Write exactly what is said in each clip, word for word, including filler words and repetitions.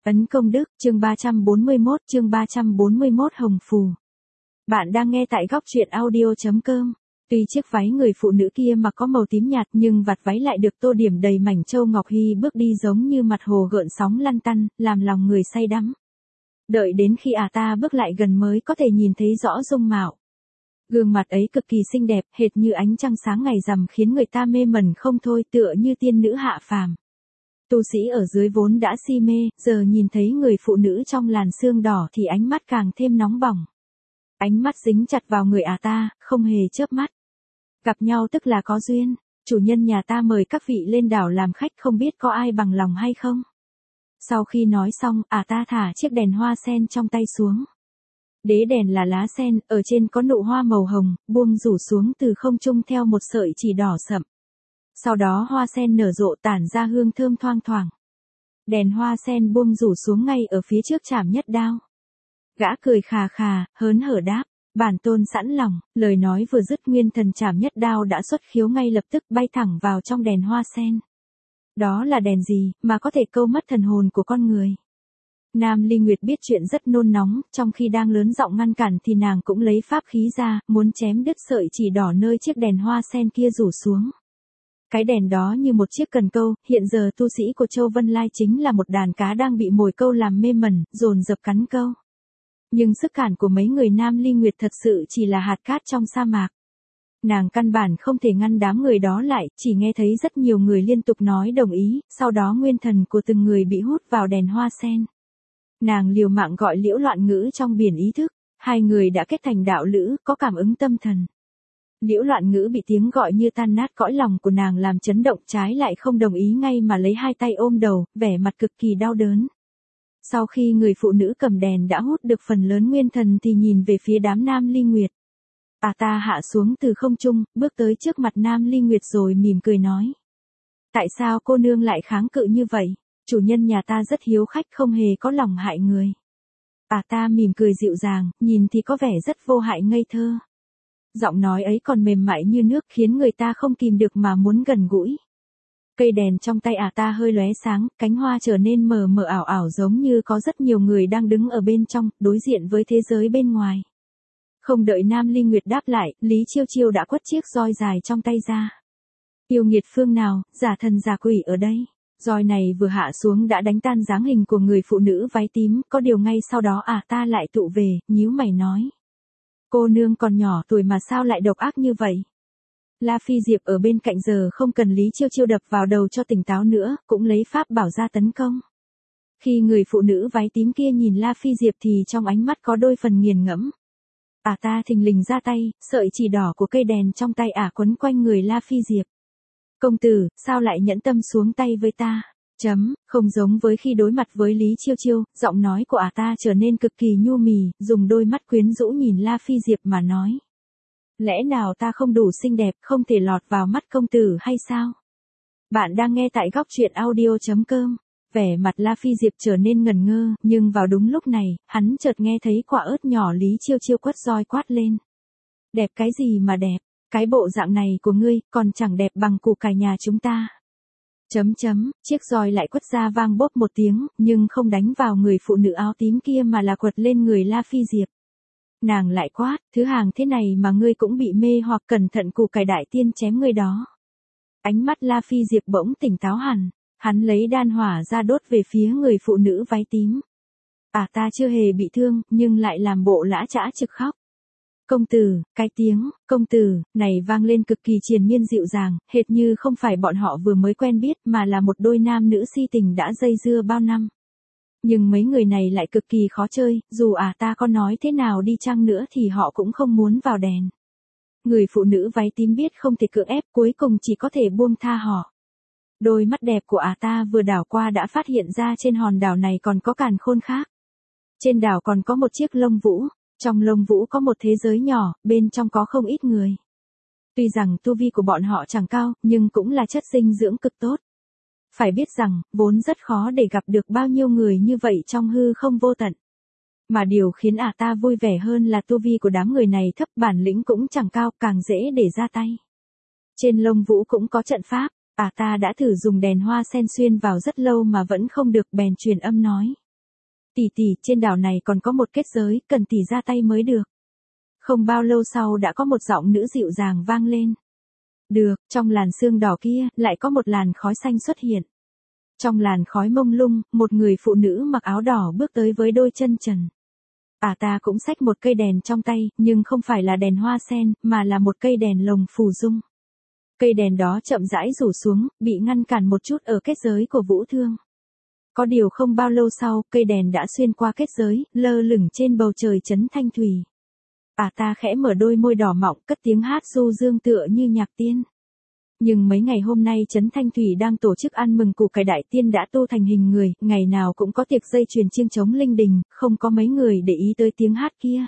Ấn công đức, chương ba trăm bốn mươi mốt, chương ba trăm bốn mươi mốt Hồng Phù. Bạn đang nghe tại góc truyện audio.com. Tuy chiếc váy người phụ nữ kia mặc có màu tím nhạt nhưng vạt váy lại được tô điểm đầy mảnh châu ngọc hy bước đi giống như mặt hồ gợn sóng lăn tăn, làm lòng người say đắm. Đợi đến khi à ta bước lại gần mới có thể nhìn thấy rõ dung mạo. Gương mặt ấy cực kỳ xinh đẹp, hệt như ánh trăng sáng ngày rằm khiến người ta mê mẩn không thôi, tựa như tiên nữ hạ phàm. Tu sĩ ở dưới vốn đã si mê, giờ nhìn thấy người phụ nữ trong làn sương đỏ thì ánh mắt càng thêm nóng bỏng. Ánh mắt dính chặt vào người à ta, không hề chớp mắt. Gặp nhau tức là có duyên, chủ nhân nhà ta mời các vị lên đảo làm khách, không biết có ai bằng lòng hay không. Sau khi nói xong, à ta thả chiếc đèn hoa sen trong tay xuống. Đế đèn là lá sen, ở trên có nụ hoa màu hồng, buông rủ xuống từ không trung theo một sợi chỉ đỏ sậm. Sau đó hoa sen nở rộ tản ra hương thơm thoang thoảng. Đèn hoa sen buông rủ xuống ngay ở phía trước Trảm Nhất Đao. Gã cười khà khà, hớn hở đáp, bản tôn sẵn lòng. Lời nói vừa dứt, nguyên thần Trảm Nhất Đao đã xuất khiếu ngay lập tức, bay thẳng vào trong đèn hoa sen. Đó là đèn gì mà có thể câu mất thần hồn của con người? Nam Ly Nguyệt biết chuyện rất nôn nóng, trong khi đang lớn giọng ngăn cản thì nàng cũng lấy pháp khí ra, muốn chém đứt sợi chỉ đỏ nơi chiếc đèn hoa sen kia rủ xuống. Cái đèn đó như một chiếc cần câu, hiện giờ tu sĩ của Châu Vân Lai chính là một đàn cá đang bị mồi câu làm mê mẩn, dồn dập cắn câu. Nhưng sức cản của mấy người Nam Ly Nguyệt thật sự chỉ là hạt cát trong sa mạc. Nàng căn bản không thể ngăn đám người đó lại, chỉ nghe thấy rất nhiều người liên tục nói đồng ý, sau đó nguyên thần của từng người bị hút vào đèn hoa sen. Nàng liều mạng gọi Liễu Loạn Ngữ trong biển ý thức, hai người đã kết thành đạo lữ, có cảm ứng tâm thần. Liễu Loạn Ngữ bị tiếng gọi như tan nát cõi lòng của nàng làm chấn động, trái lại không đồng ý ngay mà lấy hai tay ôm đầu, vẻ mặt cực kỳ đau đớn. Sau khi người phụ nữ cầm đèn đã hút được phần lớn nguyên thần thì nhìn về phía đám Nam Ly Nguyệt. À ta hạ xuống từ không trung, bước tới trước mặt Nam Ly Nguyệt rồi mỉm cười nói. Tại sao cô nương lại kháng cự như vậy? Chủ nhân nhà ta rất hiếu khách, không hề có lòng hại người. À ta mỉm cười dịu dàng, nhìn thì có vẻ rất vô hại ngây thơ. Giọng nói ấy còn mềm mại như nước khiến người ta không kìm được mà muốn gần gũi. Cây đèn trong tay à ta hơi lóe sáng, cánh hoa trở nên mờ mờ ảo ảo giống như có rất nhiều người đang đứng ở bên trong, đối diện với thế giới bên ngoài. Không đợi Nam Ly Nguyệt đáp lại, Lý Chiêu Chiêu đã quất chiếc roi dài trong tay ra. Yêu nghiệt phương nào, giả thần giả quỷ ở đây. Roi này vừa hạ xuống đã đánh tan dáng hình của người phụ nữ váy tím, có điều ngay sau đó à ta lại tụ về, nhíu mày nói. Cô nương còn nhỏ tuổi mà sao lại độc ác như vậy? La Phi Diệp ở bên cạnh giờ không cần Lý Chiêu Chiêu đập vào đầu cho tỉnh táo nữa, cũng lấy pháp bảo ra tấn công. Khi người phụ nữ váy tím kia nhìn La Phi Diệp thì trong ánh mắt có đôi phần nghiền ngẫm. À ta thình lình ra tay, sợi chỉ đỏ của cây đèn trong tay ả à quấn quanh người La Phi Diệp. Công tử, sao lại nhẫn tâm xuống tay với ta? Chấm, không giống với khi đối mặt với Lý Chiêu Chiêu, giọng nói của ả à ta trở nên cực kỳ nhu mì, dùng đôi mắt quyến rũ nhìn La Phi Diệp mà nói. Lẽ nào ta không đủ xinh đẹp, không thể lọt vào mắt công tử hay sao? Bạn đang nghe tại góc truyện audio.com. Vẻ mặt La Phi Diệp trở nên ngần ngơ, nhưng vào đúng lúc này, hắn chợt nghe thấy quả ớt nhỏ Lý Chiêu Chiêu quất roi quát lên. Đẹp cái gì mà đẹp, cái bộ dạng này của ngươi, còn chẳng đẹp bằng củ cải nhà chúng ta. Chấm chấm, chiếc roi lại quất ra vang bốp một tiếng, nhưng không đánh vào người phụ nữ áo tím kia mà là quật lên người La Phi Diệp. Nàng lại quát, thứ hàng thế này mà ngươi cũng bị mê hoặc, cẩn thận củ cải đại tiên chém ngươi đó. Ánh mắt La Phi Diệp bỗng tỉnh táo hẳn, hắn lấy đan hỏa ra đốt về phía người phụ nữ váy tím. À ta chưa hề bị thương, nhưng lại làm bộ lã chã trực khóc. Công tử, cái tiếng, công tử, này vang lên cực kỳ triền miên dịu dàng, hệt như không phải bọn họ vừa mới quen biết mà là một đôi nam nữ si tình đã dây dưa bao năm. Nhưng mấy người này lại cực kỳ khó chơi, dù à ta có nói thế nào đi chăng nữa thì họ cũng không muốn vào đèn. Người phụ nữ váy tím biết không thể cưỡng ép, cuối cùng chỉ có thể buông tha họ. Đôi mắt đẹp của à ta vừa đảo qua đã phát hiện ra trên hòn đảo này còn có càn khôn khác. Trên đảo còn có một chiếc lông vũ, trong lông vũ có một thế giới nhỏ, bên trong có không ít người. Tuy rằng tu vi của bọn họ chẳng cao, nhưng cũng là chất dinh dưỡng cực tốt. Phải biết rằng, vốn rất khó để gặp được bao nhiêu người như vậy trong hư không vô tận. Mà điều khiến ả ta vui vẻ hơn là tu vi của đám người này thấp, bản lĩnh cũng chẳng cao, càng dễ để ra tay. Trên lông vũ cũng có trận pháp, ả ta đã thử dùng đèn hoa sen xuyên vào rất lâu mà vẫn không được, bèn truyền âm nói. Tỷ tỷ, trên đảo này còn có một kết giới, cần tỷ ra tay mới được. Không bao lâu sau đã có một giọng nữ dịu dàng vang lên. Được, trong làn sương đỏ kia, lại có một làn khói xanh xuất hiện. Trong làn khói mông lung, một người phụ nữ mặc áo đỏ bước tới với đôi chân trần. À ta cũng xách một cây đèn trong tay, nhưng không phải là đèn hoa sen, mà là một cây đèn lồng phù dung. Cây đèn đó chậm rãi rủ xuống, bị ngăn cản một chút ở kết giới của Vũ Thương. Có điều không bao lâu sau, cây đèn đã xuyên qua kết giới, lơ lửng trên bầu trời trấn Thanh Thủy. À ta khẽ mở đôi môi đỏ mọng, cất tiếng hát du dương tựa như nhạc tiên. Nhưng mấy ngày hôm nay trấn Thanh Thủy đang tổ chức ăn mừng củ cải đại tiên đã tu thành hình người, ngày nào cũng có tiệc dây chuyền chiêng trống linh đình, không có mấy người để ý tới tiếng hát kia.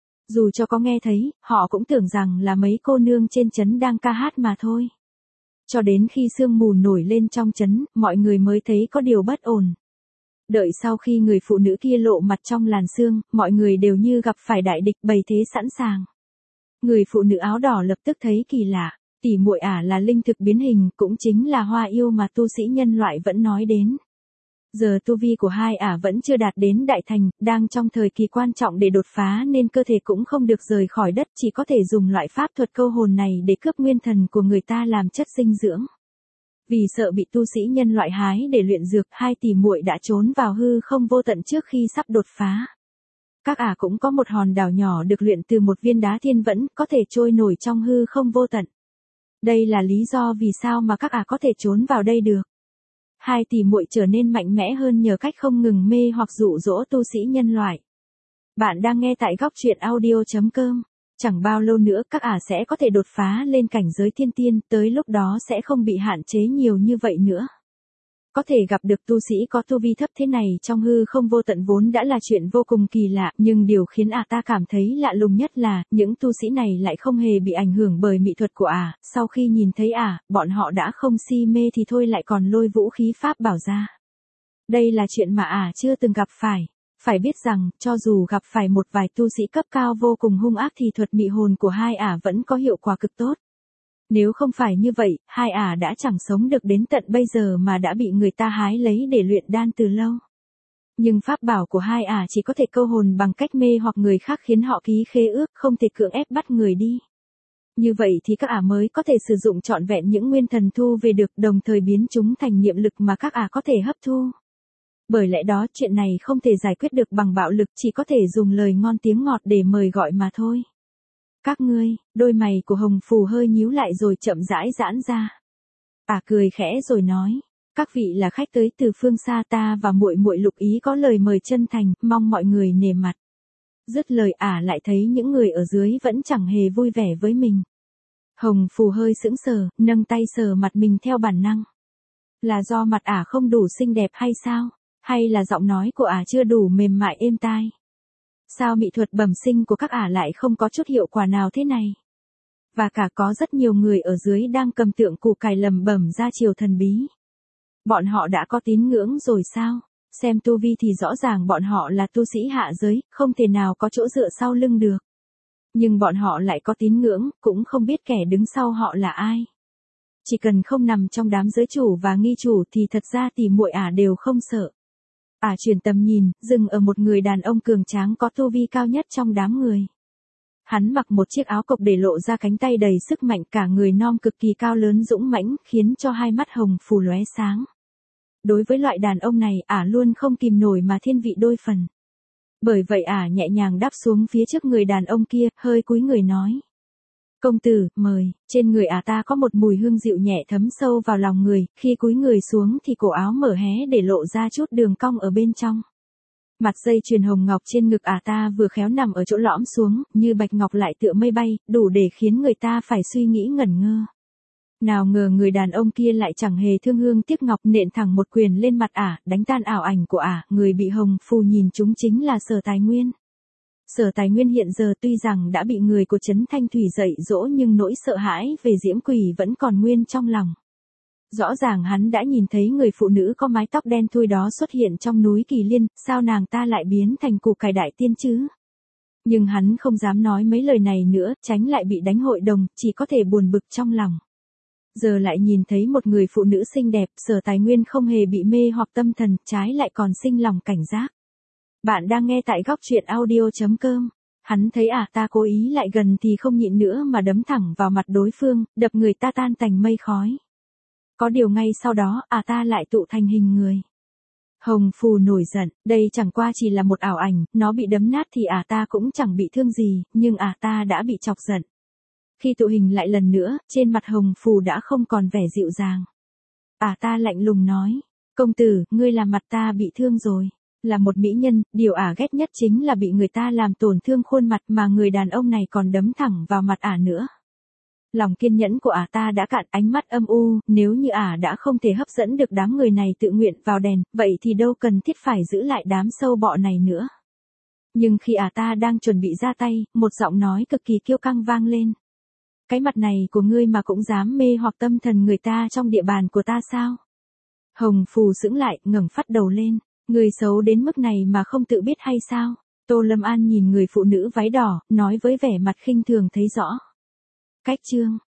Dù cho có nghe thấy, họ cũng tưởng rằng là mấy cô nương trên trấn đang ca hát mà thôi. Cho đến khi sương mù nổi lên trong trấn, mọi người mới thấy có điều bất ổn. Đợi sau khi người phụ nữ kia lộ mặt trong làn sương, mọi người đều như gặp phải đại địch bày thế sẵn sàng. Người phụ nữ áo đỏ lập tức thấy kỳ lạ, tỷ muội ả là linh thực biến hình, cũng chính là hoa yêu mà tu sĩ nhân loại vẫn nói đến. Giờ tu vi của hai ả vẫn chưa đạt đến đại thành, đang trong thời kỳ quan trọng để đột phá nên cơ thể cũng không được rời khỏi đất, chỉ có thể dùng loại pháp thuật câu hồn này để cướp nguyên thần của người ta làm chất dinh dưỡng. Vì sợ bị tu sĩ nhân loại hái để luyện dược, hai tỷ muội đã trốn vào hư không vô tận trước khi sắp đột phá. Các ả cũng có một hòn đảo nhỏ được luyện từ một viên đá thiên vẫn, có thể trôi nổi trong hư không vô tận. Đây là lý do vì sao mà các ả có thể trốn vào đây được. Hai tỷ muội trở nên mạnh mẽ hơn nhờ cách không ngừng mê hoặc dụ dỗ tu sĩ nhân loại. Bạn đang nghe tại góc truyện audio chấm com. Chẳng bao lâu nữa các ả sẽ có thể đột phá lên cảnh giới thiên tiên, tới lúc đó sẽ không bị hạn chế nhiều như vậy nữa. Có thể gặp được tu sĩ có tu vi thấp thế này trong hư không vô tận vốn đã là chuyện vô cùng kỳ lạ, nhưng điều khiến ả ta cảm thấy lạ lùng nhất là, những tu sĩ này lại không hề bị ảnh hưởng bởi mỹ thuật của ả, sau khi nhìn thấy ả, bọn họ đã không si mê thì thôi lại còn lôi vũ khí pháp bảo ra. Đây là chuyện mà ả chưa từng gặp phải. Phải biết rằng, cho dù gặp phải một vài tu sĩ cấp cao vô cùng hung ác thì thuật mị hồn của hai ả vẫn có hiệu quả cực tốt. Nếu không phải như vậy, hai ả đã chẳng sống được đến tận bây giờ mà đã bị người ta hái lấy để luyện đan từ lâu. Nhưng pháp bảo của hai ả chỉ có thể câu hồn bằng cách mê hoặc người khác khiến họ ký khế ước, không thể cưỡng ép bắt người đi. Như vậy thì các ả mới có thể sử dụng trọn vẹn những nguyên thần thu về được, đồng thời biến chúng thành niệm lực mà các ả có thể hấp thu. Bởi lẽ đó chuyện này không thể giải quyết được bằng bạo lực, chỉ có thể dùng lời ngon tiếng ngọt để mời gọi mà thôi. Các ngươi, đôi mày của Hồng Phù hơi nhíu lại rồi chậm rãi giãn ra. Ả cười khẽ rồi nói, các vị là khách tới từ phương xa, ta và muội muội Lục Ý có lời mời chân thành, mong mọi người nể mặt. Dứt lời ả lại thấy những người ở dưới vẫn chẳng hề vui vẻ với mình. Hồng Phù hơi sững sờ, nâng tay sờ mặt mình theo bản năng. Là do mặt ả không đủ xinh đẹp hay sao? Hay là giọng nói của ả chưa đủ mềm mại êm tai? Sao mỹ thuật bẩm sinh của các ả lại không có chút hiệu quả nào thế này? Và cả có rất nhiều người ở dưới đang cầm tượng củ cải lầm bẩm ra chiều thần bí. Bọn họ đã có tín ngưỡng rồi sao? Xem tu vi thì rõ ràng bọn họ là tu sĩ hạ giới, không thể nào có chỗ dựa sau lưng được. Nhưng bọn họ lại có tín ngưỡng, cũng không biết kẻ đứng sau họ là ai. Chỉ cần không nằm trong đám giới chủ và nghi chủ thì thật ra tỷ muội ả đều không sợ. Ả chuyển tầm nhìn, dừng ở một người đàn ông cường tráng có tu vi cao nhất trong đám người. Hắn mặc một chiếc áo cộc để lộ ra cánh tay đầy sức mạnh, cả người non cực kỳ cao lớn dũng mãnh, khiến cho hai mắt Hồng Phù lóe sáng. Đối với loại đàn ông này, ả luôn không kìm nổi mà thiên vị đôi phần. Bởi vậy ả nhẹ nhàng đáp xuống phía trước người đàn ông kia, hơi cúi người nói. Công tử, mời. Trên người ả ta có một mùi hương dịu nhẹ thấm sâu vào lòng người, khi cúi người xuống thì cổ áo mở hé để lộ ra chút đường cong ở bên trong. Mặt dây chuyền hồng ngọc trên ngực ả ta vừa khéo nằm ở chỗ lõm xuống, như bạch ngọc lại tựa mây bay, đủ để khiến người ta phải suy nghĩ ngẩn ngơ. Nào ngờ người đàn ông kia lại chẳng hề thương hương tiếc ngọc, nện thẳng một quyền lên mặt ả, đánh tan ảo ảnh của ả, người bị Hồng Phù nhìn chúng chính là Sở Tài Nguyên. Sở Tài Nguyên hiện giờ tuy rằng đã bị người của trấn Thanh Thủy dạy dỗ nhưng nỗi sợ hãi về diễm quỷ vẫn còn nguyên trong lòng. Rõ ràng hắn đã nhìn thấy người phụ nữ có mái tóc đen thui đó xuất hiện trong núi Kỳ Liên, sao nàng ta lại biến thành củ cải đại tiên chứ? Nhưng hắn không dám nói mấy lời này nữa, tránh lại bị đánh hội đồng, chỉ có thể buồn bực trong lòng. Giờ lại nhìn thấy một người phụ nữ xinh đẹp, Sở Tài Nguyên không hề bị mê hoặc tâm thần, trái lại còn sinh lòng cảnh giác. Bạn đang nghe tại góc truyện audio.com. Hắn thấy ả ta cố ý lại gần thì không nhịn nữa mà đấm thẳng vào mặt đối phương, đập người ta tan tành mây khói. Có điều ngay sau đó ả ta lại tụ thành hình người. Hồng Phù nổi giận, đây chẳng qua chỉ là một ảo ảnh, nó bị đấm nát thì ả ta cũng chẳng bị thương gì, nhưng ả ta đã bị chọc giận. Khi tụ hình lại lần nữa, trên mặt Hồng Phù đã không còn vẻ dịu dàng. Ả ta lạnh lùng nói, công tử, ngươi làm mặt ta bị thương rồi. Là một mỹ nhân, điều ả ghét nhất chính là bị người ta làm tổn thương khuôn mặt mà người đàn ông này còn đấm thẳng vào mặt ả nữa. Lòng kiên nhẫn của ả ta đã cạn, ánh mắt âm u, nếu như ả đã không thể hấp dẫn được đám người này tự nguyện vào đèn, vậy thì đâu cần thiết phải giữ lại đám sâu bọ này nữa. Nhưng khi ả ta đang chuẩn bị ra tay, một giọng nói cực kỳ kiêu căng vang lên. Cái mặt này của ngươi mà cũng dám mê hoặc tâm thần người ta trong địa bàn của ta sao? Hồng Phù sững lại, ngẩng phát đầu lên. Người xấu đến mức này mà không tự biết hay sao? Tô Lâm An nhìn người phụ nữ váy đỏ, nói với vẻ mặt khinh thường thấy rõ. Cách chương